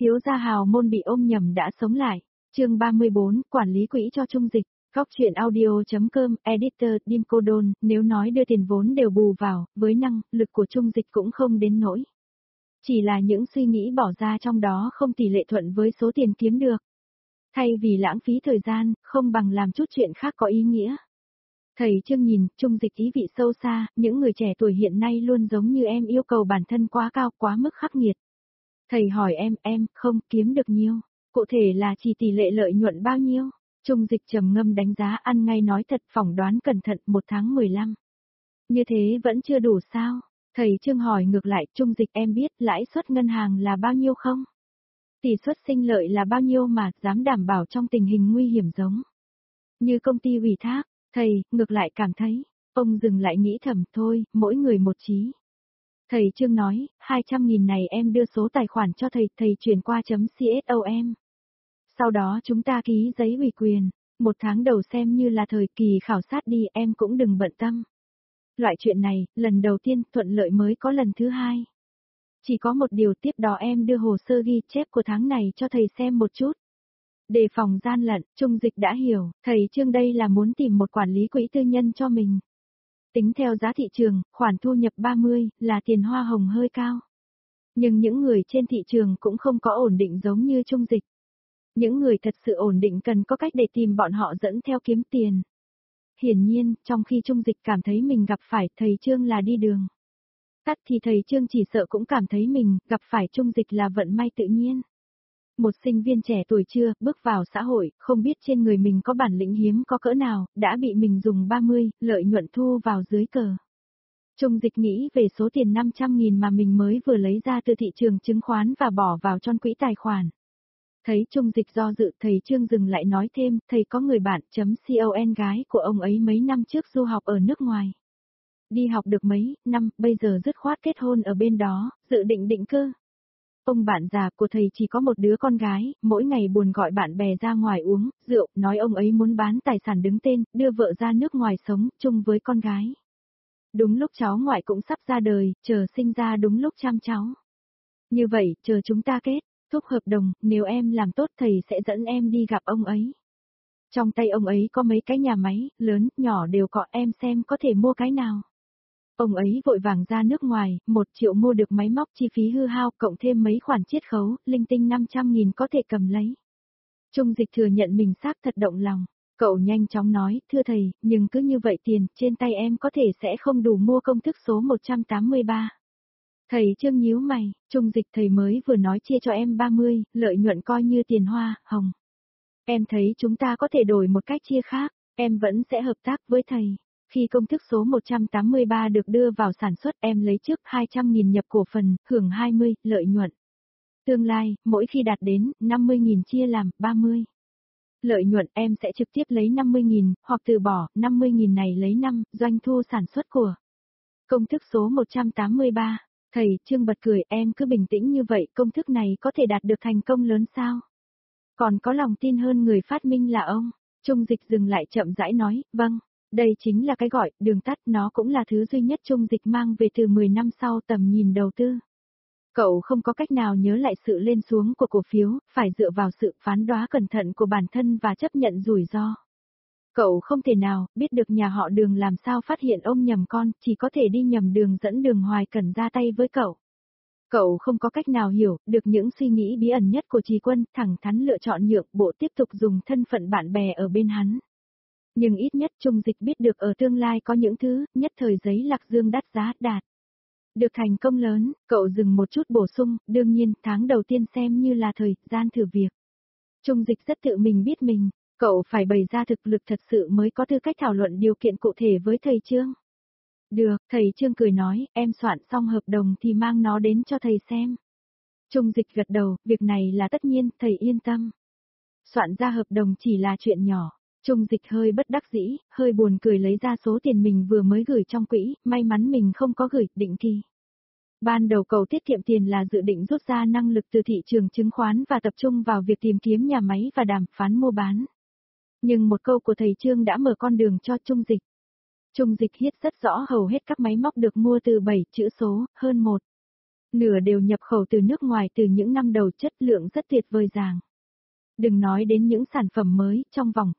Thiếu gia hào môn bị ôm nhầm đã sống lại. Chương 34, quản lý quỹ cho Trung Dịch. Góc truyện audio.com, editor Dim Cô Đôn, nếu nói đưa tiền vốn đều bù vào, với năng lực của Trung Dịch cũng không đến nỗi. Chỉ là những suy nghĩ bỏ ra trong đó không tỷ lệ thuận với số tiền kiếm được. Thay vì lãng phí thời gian, không bằng làm chút chuyện khác có ý nghĩa. Thầy Trương nhìn, Trung Dịch ý vị sâu xa, những người trẻ tuổi hiện nay luôn giống như em yêu cầu bản thân quá cao, quá mức khắc nghiệt. Thầy hỏi em không kiếm được nhiêu, cụ thể là chỉ tỷ lệ lợi nhuận bao nhiêu? Trung Dịch trầm ngâm đánh giá ăn ngay nói thật, phỏng đoán cẩn thận 1 tháng 15. Như thế vẫn chưa đủ sao? Thầy Trương hỏi ngược lại, Trung Dịch em biết lãi suất ngân hàng là bao nhiêu không? Tỷ suất sinh lợi là bao nhiêu mà dám đảm bảo trong tình hình nguy hiểm giống như công ty ủy thác? Thầy, ngược lại cảm thấy, ông dừng lại nghĩ thầm thôi, mỗi người một chí. Thầy Trương nói, 200.000 này em đưa số tài khoản cho thầy chuyển qua .csom. Sau đó chúng ta ký giấy ủy quyền, 1 tháng đầu xem như là thời kỳ khảo sát đi, em cũng đừng bận tâm. Loại chuyện này, lần đầu tiên thuận lợi mới có lần thứ hai. Chỉ có một điều, tiếp đó em đưa hồ sơ ghi chép của tháng này cho thầy xem một chút. Đề phòng gian lận, Trung Dịch đã hiểu, thầy Trương đây là muốn tìm một quản lý quỹ tư nhân cho mình. Tính theo giá thị trường, khoản thu nhập 30, là tiền hoa hồng hơi cao. Nhưng những người trên thị trường cũng không có ổn định giống như Trung Dịch. Những người thật sự ổn định cần có cách để tìm bọn họ dẫn theo kiếm tiền. Hiển nhiên, trong khi Trung Dịch cảm thấy mình gặp phải thầy Trương là đi đường tắt thì thầy Trương chỉ sợ cũng cảm thấy mình gặp phải Trung Dịch là vận may tự nhiên. Một sinh viên trẻ tuổi chưa bước vào xã hội, không biết trên người mình có bản lĩnh hiếm có cỡ nào, đã bị mình dùng 30, lợi nhuận thu vào dưới cờ. Trung Dịch nghĩ về số tiền 500.000 mà mình mới vừa lấy ra từ thị trường chứng khoán và bỏ vào trong quỹ tài khoản. Thấy Trung Dịch do dự, thầy Trương dừng lại nói thêm, thầy có người bạn .con gái của ông ấy mấy năm trước du học ở nước ngoài. Đi học được mấy năm, bây giờ dứt khoát kết hôn ở bên đó, dự định định cư. Ông bạn già của thầy chỉ có một đứa con gái, mỗi ngày buồn gọi bạn bè ra ngoài uống rượu, nói ông ấy muốn bán tài sản đứng tên, đưa vợ ra nước ngoài sống chung với con gái. Đúng lúc cháu ngoại cũng sắp ra đời, chờ sinh ra đúng lúc chăm cháu. Như vậy, chờ chúng ta kết thúc hợp đồng, nếu em làm tốt thầy sẽ dẫn em đi gặp ông ấy. Trong tay ông ấy có mấy cái nhà máy, lớn, nhỏ đều có, em xem có thể mua cái nào. Ông ấy vội vàng ra nước ngoài, 1 triệu mua được máy móc, chi phí hư hao, cộng thêm mấy khoản chiết khấu, linh tinh 500.000 có thể cầm lấy. Trung Dịch thừa nhận mình xác thật động lòng. Cậu nhanh chóng nói, thưa thầy, nhưng cứ như vậy tiền trên tay em có thể sẽ không đủ mua công thức số 183. Thầy Trương nhíu mày, Trung Dịch thầy mới vừa nói chia cho em 30, lợi nhuận coi như tiền hoa hồng. Em thấy chúng ta có thể đổi một cách chia khác, em vẫn sẽ hợp tác với thầy. Khi công thức số 183 được đưa vào sản xuất, em lấy trước 200.000 nhập cổ phần, hưởng 20, lợi nhuận. Tương lai, mỗi khi đạt đến 50.000 chia làm 30. Lợi nhuận em sẽ trực tiếp lấy 50.000, hoặc từ bỏ 50.000 này lấy 5, doanh thu sản xuất của công thức số 183. Thầy Trương bật cười, em cứ bình tĩnh như vậy, công thức này có thể đạt được thành công lớn sao? Còn có lòng tin hơn người phát minh là ông. Trung Dịch dừng lại chậm rãi nói, vâng, đây chính là cái gọi, đường tắt, nó cũng là thứ duy nhất Trung Dịch mang về từ 10 năm sau tầm nhìn đầu tư. Cậu không có cách nào nhớ lại sự lên xuống của cổ phiếu, phải dựa vào sự phán đoán cẩn thận của bản thân và chấp nhận rủi ro. Cậu không thể nào biết được nhà họ Đường làm sao phát hiện ông nhầm con, chỉ có thể đi nhầm đường dẫn Đường Hoài Cẩn ra tay với cậu. Cậu không có cách nào hiểu được những suy nghĩ bí ẩn nhất của Trì Quân, thẳng thắn lựa chọn nhượng bộ tiếp tục dùng thân phận bạn bè ở bên hắn. Nhưng ít nhất Trung Dịch biết được ở tương lai có những thứ, nhất thời giấy lạc dương đắt giá đạt được thành công lớn. Cậu dừng một chút bổ sung, đương nhiên tháng đầu tiên xem như là thời gian thử việc. Trung Dịch rất tự mình biết mình, cậu phải bày ra thực lực thật sự mới có tư cách thảo luận điều kiện cụ thể với thầy Trương. Được, thầy Trương cười nói, em soạn xong hợp đồng thì mang nó đến cho thầy xem. Trung Dịch gật đầu, việc này là tất nhiên, thầy yên tâm. Soạn ra hợp đồng chỉ là chuyện nhỏ. Trung Dịch hơi bất đắc dĩ, hơi buồn cười lấy ra số tiền mình vừa mới gửi trong quỹ, may mắn mình không có gửi định kỳ. Ban đầu cậu tiết kiệm tiền là dự định rút ra năng lực từ thị trường chứng khoán và tập trung vào việc tìm kiếm nhà máy và đàm phán mua bán. Nhưng một câu của thầy Trương đã mở con đường cho Trung Dịch. Trung Dịch biết rất rõ hầu hết các máy móc được mua từ 7 chữ số, hơn 1. nửa đều nhập khẩu từ nước ngoài từ những năm đầu, chất lượng rất tuyệt vời ràng. Đừng nói đến những sản phẩm mới, trong vòng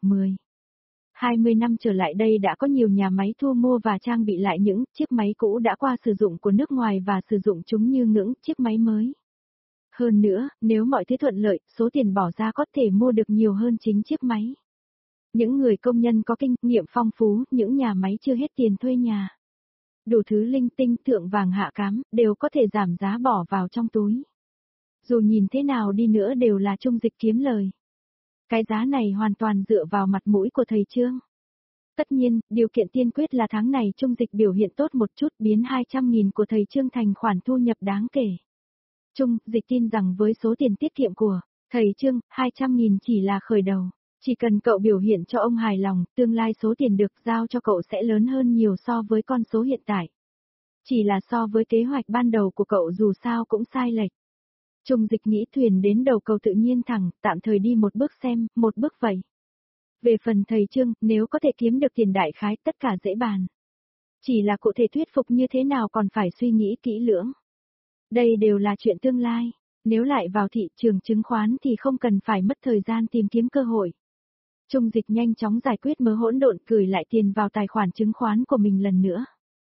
20 năm trở lại đây đã có nhiều nhà máy thu mua và trang bị lại những chiếc máy cũ đã qua sử dụng của nước ngoài và sử dụng chúng như những chiếc máy mới. Hơn nữa, nếu mọi thứ thuận lợi, số tiền bỏ ra có thể mua được nhiều hơn chính chiếc máy. Những người công nhân có kinh nghiệm phong phú, những nhà máy chưa hết tiền thuê nhà. Đủ thứ linh tinh thượng vàng hạ cám, đều có thể giảm giá bỏ vào trong túi. Dù nhìn thế nào đi nữa đều là Trung Dịch kiếm lời. Cái giá này hoàn toàn dựa vào mặt mũi của thầy Trương. Tất nhiên, điều kiện tiên quyết là tháng này Trung Dịch biểu hiện tốt một chút, biến 200.000 của thầy Trương thành khoản thu nhập đáng kể. Trung Dịch tin rằng với số tiền tiết kiệm của thầy Trương, 200.000 chỉ là khởi đầu. Chỉ cần cậu biểu hiện cho ông hài lòng, tương lai số tiền được giao cho cậu sẽ lớn hơn nhiều so với con số hiện tại. Chỉ là so với kế hoạch ban đầu của cậu dù sao cũng sai lệch. Trung Dịch nghĩ thuyền đến đầu cầu tự nhiên thẳng, tạm thời đi một bước xem, một bước vậy. Về phần thầy Trương, nếu có thể kiếm được tiền đại khái tất cả dễ bàn. Chỉ là cụ thể thuyết phục như thế nào còn phải suy nghĩ kỹ lưỡng. Đây đều là chuyện tương lai, nếu lại vào thị trường chứng khoán thì không cần phải mất thời gian tìm kiếm cơ hội. Trung Dịch nhanh chóng giải quyết mớ hỗn độn, gửi lại tiền vào tài khoản chứng khoán của mình lần nữa.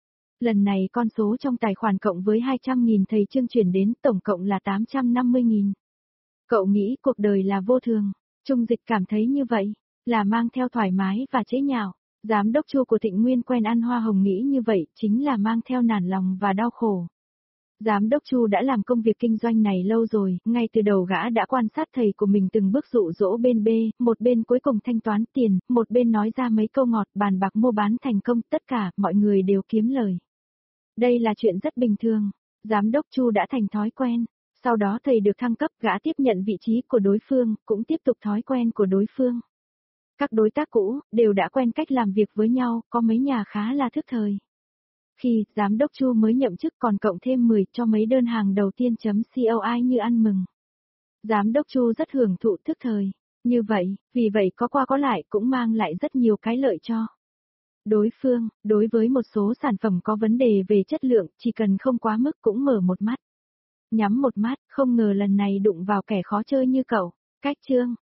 Lần này con số trong tài khoản cộng với 200.000 thầy Trương chuyển đến tổng cộng là 850.000. Cậu nghĩ cuộc đời là vô thường, Trung Dịch cảm thấy như vậy, là mang theo thoải mái và chế nhạo. Giám đốc Chu của Thịnh Nguyên quen ăn hoa hồng nghĩ như vậy chính là mang theo nản lòng và đau khổ. Giám đốc Chu đã làm công việc kinh doanh này lâu rồi, ngay từ đầu gã đã quan sát thầy của mình từng bước dụ dỗ bên B, một bên cuối cùng thanh toán tiền, một bên nói ra mấy câu ngọt bàn bạc mua bán thành công, tất cả mọi người đều kiếm lời. Đây là chuyện rất bình thường, giám đốc Chu đã thành thói quen, sau đó thầy được thăng cấp, gã tiếp nhận vị trí của đối phương, cũng tiếp tục thói quen của đối phương. Các đối tác cũ đều đã quen cách làm việc với nhau, có mấy nhà khá là thức thời. Khi giám đốc Chu mới nhậm chức còn cộng thêm 10 cho mấy đơn hàng đầu tiên .coi như ăn mừng. Giám đốc Chu rất hưởng thụ thức thời, như vậy, vì vậy có qua có lại cũng mang lại rất nhiều cái lợi cho đối phương. Đối với một số sản phẩm có vấn đề về chất lượng, chỉ cần không quá mức cũng mở một mắt, nhắm một mắt, không ngờ lần này đụng vào kẻ khó chơi như cậu. Cách Trương